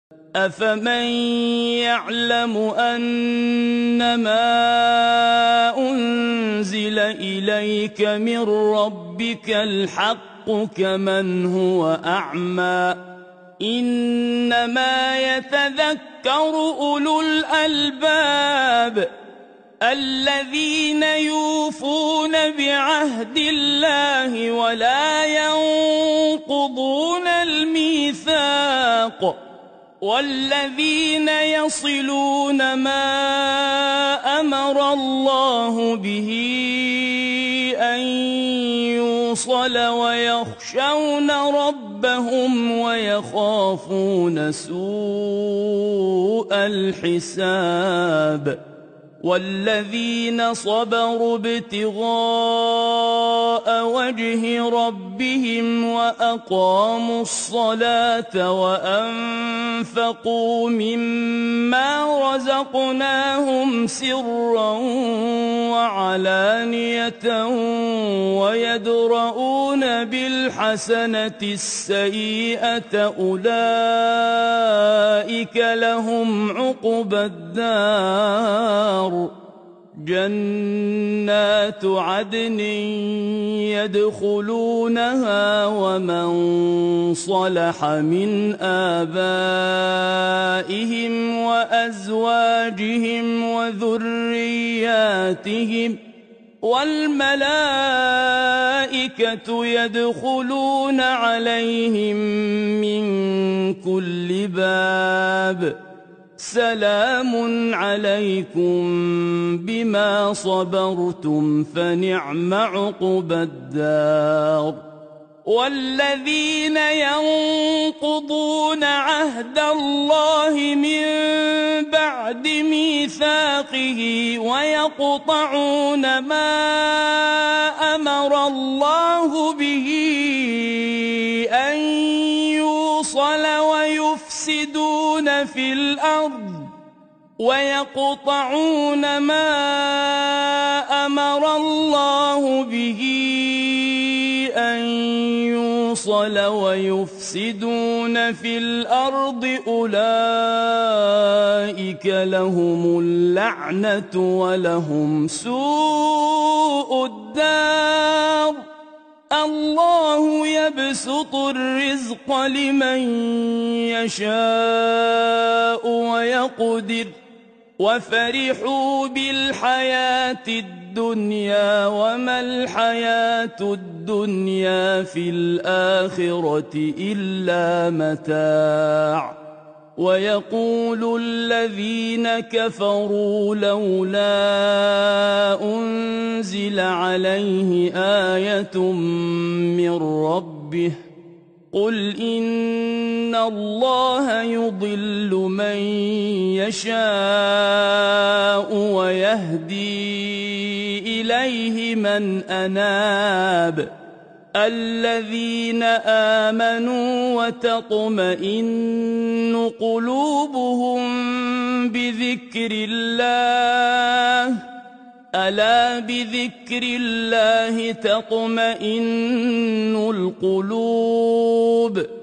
أفمن يعلم أنما أنزل إليك من ربك الحق كمن هو أعمى إنما يتذكر أولو الألباب الذين يوفون بعهد الله ولا ينقضون الميثاق والذين يصلون ما أمر الله به أن يوصل ويخشون ربهم ويخافون سوء الحساب والذين صبروا ابتغاء وجه ربهم وأقاموا الصلاة وأنفقوا مما رزقناهم سرا وعلانية ويدرؤون بالحسنة السيئة أولئك لهم عقبى الدار جنات عدن يدخلونها ومن صلح من آبائهم وأزواجهم وذرياتهم والملائكة يدخلون عليهم من كل باب سلام عليكم بما صبرتم فنعم عقبى الدار والذين ينقضون عهد الله من بعد ميثاقه ويقطعون ما أمر الله به أن يوصل ويفسدون في الأرض ويقطعون ما أمر الله به أن يوصل ويفسدون في الأرض أولئك لهم اللعنة ولهم سوء الدار الله يبسط الرزق لمن يشاء ويقدر وفرحوا بالحياة الدنيا وما الحياة الدنيا في الآخرة إلا متاع ويقول الذين كفروا لولا أنزل عليه آية من ربه قل إن الله يضل من يشاء ويهدي إليه من أناب الذين آمنوا وتطمئن قلوبهم بذكر الله ألا بذكر الله تطمئن القلوب